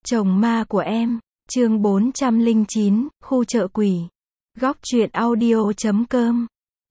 Chồng ma của em, chương 409, khu chợ quỷ. Góc truyện audio.com.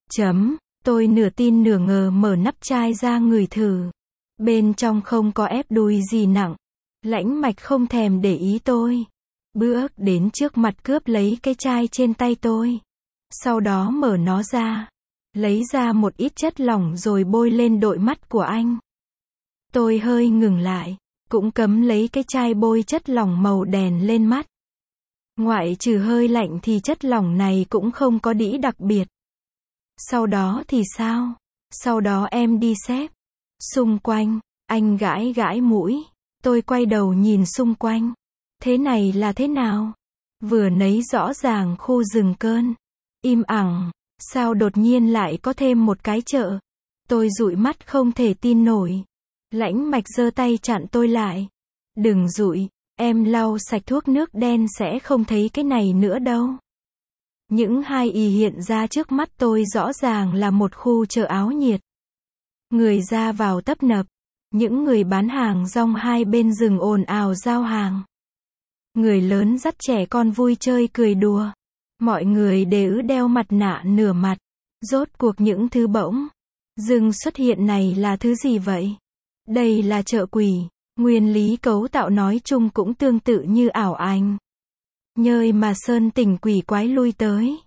Tôi nửa tin nửa ngờ mở nắp chai ra ngửi thử. Bên trong không có ép đùi gì nặng. Lãnh Mạch không thèm để ý tôi. Bước đến trước mặt cướp lấy cái chai trên tay tôi. Sau đó mở nó ra. Lấy ra một ít chất lỏng rồi bôi lên đôi mắt của anh. Tôi hơi ngừng lại. Cũng cấm lấy cái chai bôi chất lỏng màu đèn lên mắt. Ngoại trừ hơi lạnh thì chất lỏng này cũng không có đĩ đặc biệt. Sau đó thì sao? Sau đó em đi xếp. Xung quanh, anh gãi gãi mũi. Tôi quay đầu nhìn xung quanh. Thế này là thế nào? Vừa nấy rõ ràng khu rừng cơn. Im ẳng. Sao đột nhiên lại có thêm một cái chợ? Tôi dụi mắt không thể tin nổi. Lãnh Mạch giơ tay chặn tôi lại. Đừng dụi, em lau sạch thuốc nước đen sẽ không thấy cái này nữa đâu. Những hai y hiện ra trước mắt tôi rõ ràng là một khu chợ áo nhiệt. Người ra vào tấp nập. Những người bán hàng rong hai bên rừng ồn ào giao hàng. Người lớn dắt trẻ con vui chơi cười đùa. Mọi người đều đeo mặt nạ nửa mặt. Rốt cuộc những thứ bỗng dưng xuất hiện này là thứ gì vậy? Đây là chợ quỷ. Nguyên lý cấu tạo nói chung cũng tương tự như ảo ảnh. Nơi mà sơn tình quỷ quái lui tới.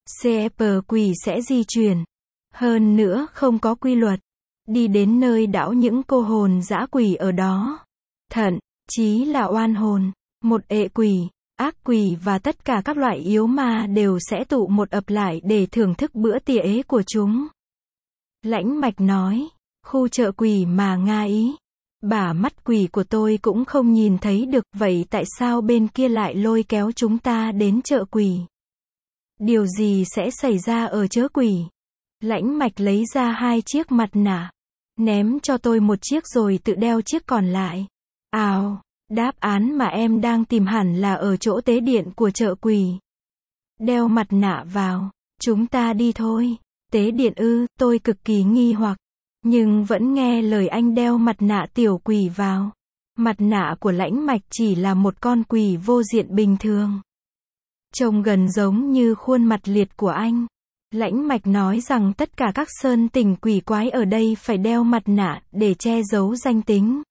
CF quỷ sẽ di chuyển. Hơn nữa không có quy luật. Đi đến nơi đảo những cô hồn dã quỷ ở đó. Thậm chí là oan hồn. Một ệ quỷ, ác quỷ và tất cả các loại yếu ma đều sẽ tụ một ập lại để thưởng thức bữa tiệc của chúng. Lãnh Mạch nói. Khu chợ quỷ mà Nga ý. Bả mắt quỷ của tôi cũng không nhìn thấy được, vậy tại sao bên kia lại lôi kéo chúng ta đến chợ quỷ? Điều gì sẽ xảy ra ở chợ quỷ? Lãnh Mạch lấy ra hai chiếc mặt nạ. Ném cho tôi một chiếc rồi tự đeo chiếc còn lại. Đáp án mà em đang tìm hẳn là ở chỗ tế điện của chợ quỷ. Đeo mặt nạ vào. Chúng ta đi thôi. Tế điện ư? Tôi cực kỳ nghi hoặc. Nhưng vẫn nghe lời anh đeo mặt nạ tiểu quỷ vào. Mặt nạ của Lãnh Mạch chỉ là một con quỷ vô diện bình thường. Trông gần giống như khuôn mặt liệt của anh. Lãnh Mạch nói rằng tất cả các sơn tình quỷ quái ở đây phải đeo mặt nạ để che giấu danh tính.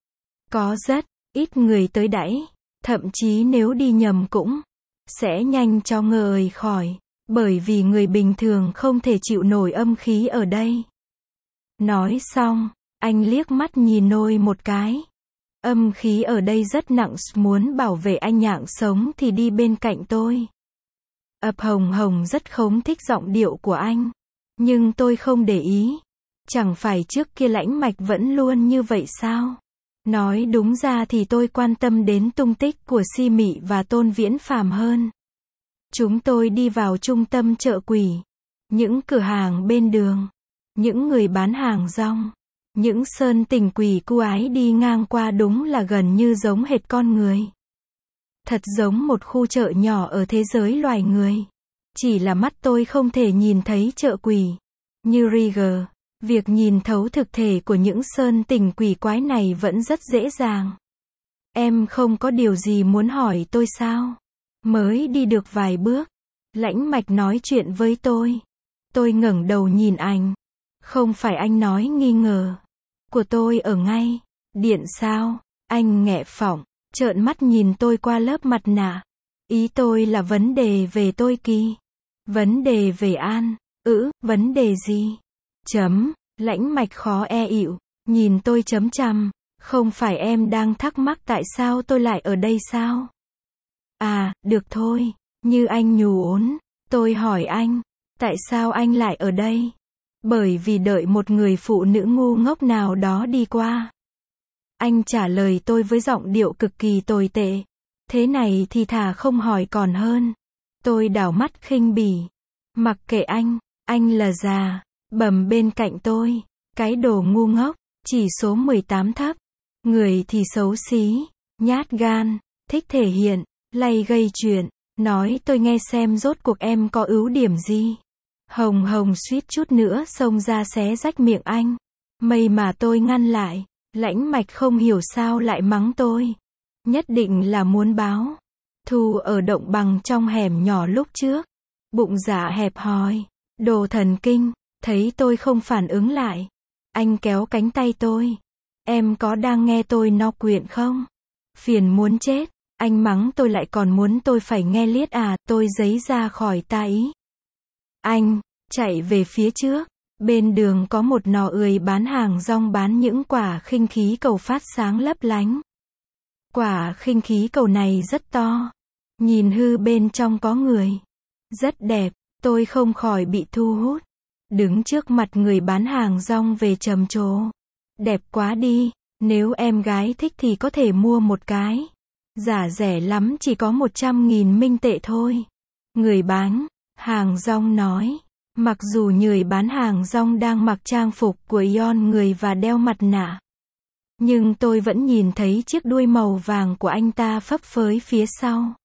Có rất ít người tới đãi. Thậm chí nếu đi nhầm cũng sẽ nhanh chóng rời khỏi. Bởi vì người bình thường không thể chịu nổi âm khí ở đây. Nói xong, anh liếc mắt nhìn tôi một cái. Âm khí ở đây rất nặng, muốn bảo vệ anh nhạng sống thì đi bên cạnh tôi. Ập Hồng Hồng rất không thích giọng điệu của anh. Nhưng tôi không để ý. Chẳng phải trước kia Lãnh Mạch vẫn luôn như vậy sao? Nói đúng ra thì tôi quan tâm đến tung tích của Si Mị và Tôn Viễn Phàm hơn. Chúng tôi đi vào trung tâm chợ quỷ. Những cửa hàng bên đường. Những người bán hàng rong. Những sơn tình quỷ cu ái đi ngang qua đúng là gần như giống hệt con người. Thật giống một khu chợ nhỏ ở thế giới loài người. Chỉ là mắt tôi không thể nhìn thấy chợ quỷ. Như Rieger, việc nhìn thấu thực thể của những sơn tình quỷ quái này vẫn rất dễ dàng. Em không có điều gì muốn hỏi tôi sao? Mới đi được vài bước. Lãnh Mạch nói chuyện với tôi. Tôi ngẩng đầu nhìn anh. Không phải anh nói nghi ngờ của tôi ở ngay điện sao? Anh nghẹ phỏng, trợn mắt nhìn tôi qua lớp mặt nạ. Ý tôi là vấn đề về tôi Kỳ. Vấn đề về An. Vấn đề gì? Lãnh Mạch khó ỉu, nhìn tôi chằm chằm. Không phải em đang thắc mắc tại sao tôi lại ở đây sao? Được thôi. Như anh nhủ ốn. Tôi hỏi anh. Tại sao anh lại ở đây? Bởi vì đợi một người phụ nữ ngu ngốc nào đó đi qua. Anh trả lời tôi với giọng điệu cực kỳ tồi tệ. Thế này thì thà không hỏi còn hơn. Tôi đảo mắt khinh bỉ. Mặc kệ anh là già, bẩm bên cạnh tôi. Cái đồ ngu ngốc, chỉ số 18 thấp. Người thì xấu xí, nhát gan, thích thể hiện, lay gây chuyện. Nói tôi nghe xem rốt cuộc em có ưu điểm gì. Hồng Hồng suýt chút nữa xông ra xé rách miệng anh. May mà tôi ngăn lại. Lãnh Mạch không hiểu sao lại mắng tôi. Nhất định là muốn báo thù ở động bằng trong hẻm nhỏ lúc trước. Bụng dạ hẹp hòi, đồ thần kinh, thấy tôi không phản ứng lại. Anh kéo cánh tay tôi. Em có đang nghe tôi nói chuyện không? Phiền muốn chết. Anh mắng tôi lại còn muốn tôi phải nghe liết à, tôi giấy ra khỏi tai. Anh chạy về phía trước. Bên đường có một nò ười bán hàng rong bán những quả khinh khí cầu phát sáng lấp lánh. Quả khinh khí cầu này rất to. Nhìn hư bên trong có người. Rất đẹp, tôi không khỏi bị thu hút. Đứng trước mặt người bán hàng rong về trầm trồ. Đẹp quá đi, nếu em gái thích thì có thể mua một cái. Giá rẻ lắm chỉ có 100.000 minh tệ thôi. Người bán hàng rong nói. Mặc dù người bán hàng rong đang mặc trang phục của Ion người và đeo mặt nạ. Nhưng tôi vẫn nhìn thấy chiếc đuôi màu vàng của anh ta phấp phới phía sau.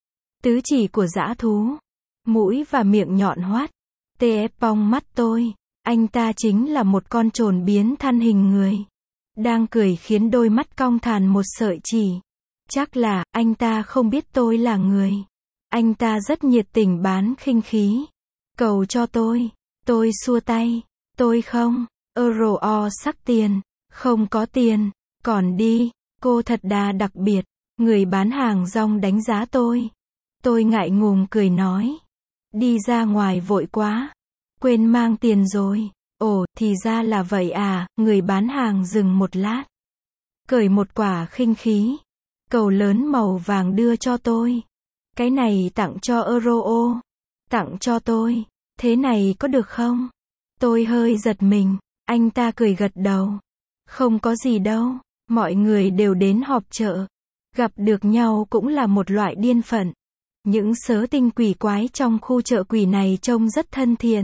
Tứ chỉ của dã thú. Mũi và miệng nhọn hoắt. Tê bong mắt tôi. Anh ta chính là một con trồn biến thân hình người. Đang cười khiến đôi mắt cong thàn một sợi chỉ. Chắc là, anh ta không biết tôi là người. Anh ta rất nhiệt tình bán khinh khí cầu cho tôi. Tôi xua tay. Tôi không. Euro sắc tiền. Không có tiền. Còn đi. Cô thật đặc biệt. Người bán hàng rong đánh giá tôi. Tôi ngại ngùng cười nói. Đi ra ngoài vội quá. Quên mang tiền rồi. Ồ, thì ra là vậy à. Người bán hàng dừng một lát. Cởi một quả khinh khí cầu lớn màu vàng đưa cho tôi. Cái này tặng cho Euro. Tặng cho tôi. Thế này có được không? Tôi hơi giật mình. Anh ta cười gật đầu. Không có gì đâu. Mọi người đều đến họp chợ. Gặp được nhau cũng là một loại điên phận. Những sớ tinh quỷ quái trong khu chợ quỷ này trông rất thân thiện.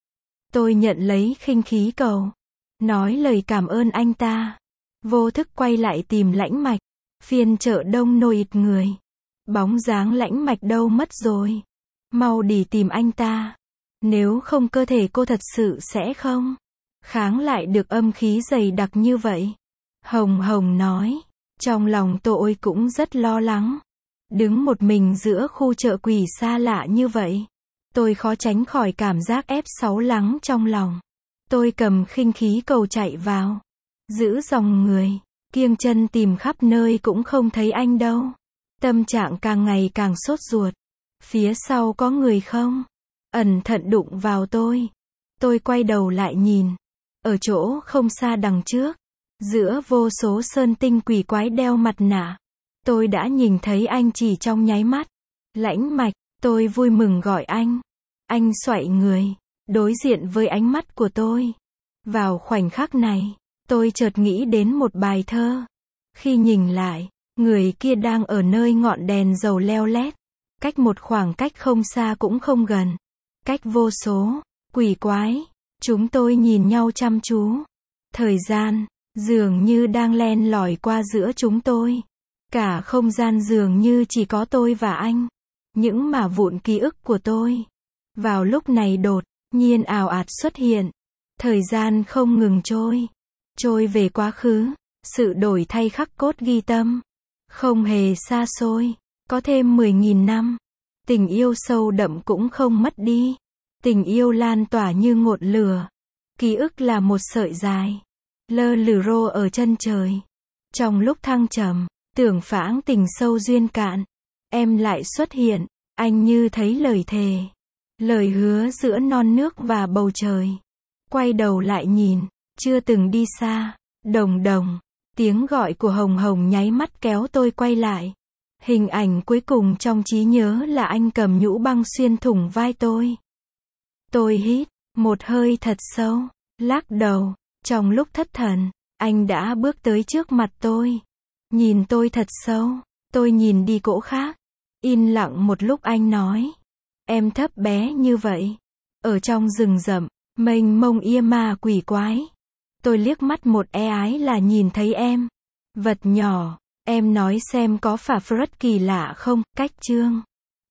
Tôi nhận lấy khinh khí cầu. Nói lời cảm ơn anh ta. Vô thức quay lại tìm Lãnh Mạch. Phiên chợ đông nồi ít người. Bóng dáng Lãnh Mạch đâu mất rồi. Mau đi tìm anh ta. Nếu không cơ thể cô thật sự sẽ không kháng lại được âm khí dày đặc như vậy. Hồng Hồng nói. Trong lòng tôi cũng rất lo lắng. Đứng một mình giữa khu chợ quỷ xa lạ như vậy. Tôi khó tránh khỏi cảm giác ép sáu lắng trong lòng. Tôi cầm khinh khí cầu chạy vào. Giữ dòng người. Kiêng chân tìm khắp nơi cũng không thấy anh đâu. Tâm trạng càng ngày càng sốt ruột. Phía sau có người không? Ẩn thận đụng vào tôi. Tôi quay đầu lại nhìn. Ở chỗ không xa đằng trước. Giữa vô số sơn tinh quỷ quái đeo mặt nạ. Tôi đã nhìn thấy anh chỉ trong nháy mắt. Lãnh Mạch, tôi vui mừng gọi anh. Anh xoay người. Đối diện với ánh mắt của tôi. Vào khoảnh khắc này. Tôi chợt nghĩ đến một bài thơ. Khi nhìn lại, người kia đang ở nơi ngọn đèn dầu leo lét. Cách một khoảng cách không xa cũng không gần. Cách vô số quỷ quái. Chúng tôi nhìn nhau chăm chú. Thời gian dường như đang len lỏi qua giữa chúng tôi. Cả không gian dường như chỉ có tôi và anh. Những mả vụn ký ức của tôi. Vào lúc này đột nhiên ào ạt xuất hiện. Thời gian không ngừng trôi. Trôi về quá khứ. Sự đổi thay khắc cốt ghi tâm. Không hề xa xôi. Có thêm 10.000 năm. Tình yêu sâu đậm cũng không mất đi. Tình yêu lan tỏa như ngọn lửa. Ký ức là một sợi dài. Lơ lửng ở chân trời. Trong lúc thăng trầm. Tưởng phảng tình sâu duyên cạn. Em lại xuất hiện. Anh như thấy lời thề. Lời hứa giữa non nước và bầu trời. Quay đầu lại nhìn. Chưa từng đi xa. Đồng đồng. Tiếng gọi của Hồng Hồng nháy mắt kéo tôi quay lại. Hình ảnh cuối cùng trong trí nhớ là anh cầm nhũ băng xuyên thủng vai tôi. Tôi hít một hơi thật sâu. Lắc đầu. Trong lúc thất thần, anh đã bước tới trước mặt tôi. Nhìn tôi thật sâu. Tôi nhìn đi cỗ khác. Yên lặng một lúc anh nói. Em thấp bé như vậy. Ở trong rừng rậm, mênh mông ia ma quỷ quái. Tôi liếc mắt một ái là nhìn thấy em. Vật nhỏ. Em nói xem có phả phất kỳ lạ không? Cách chương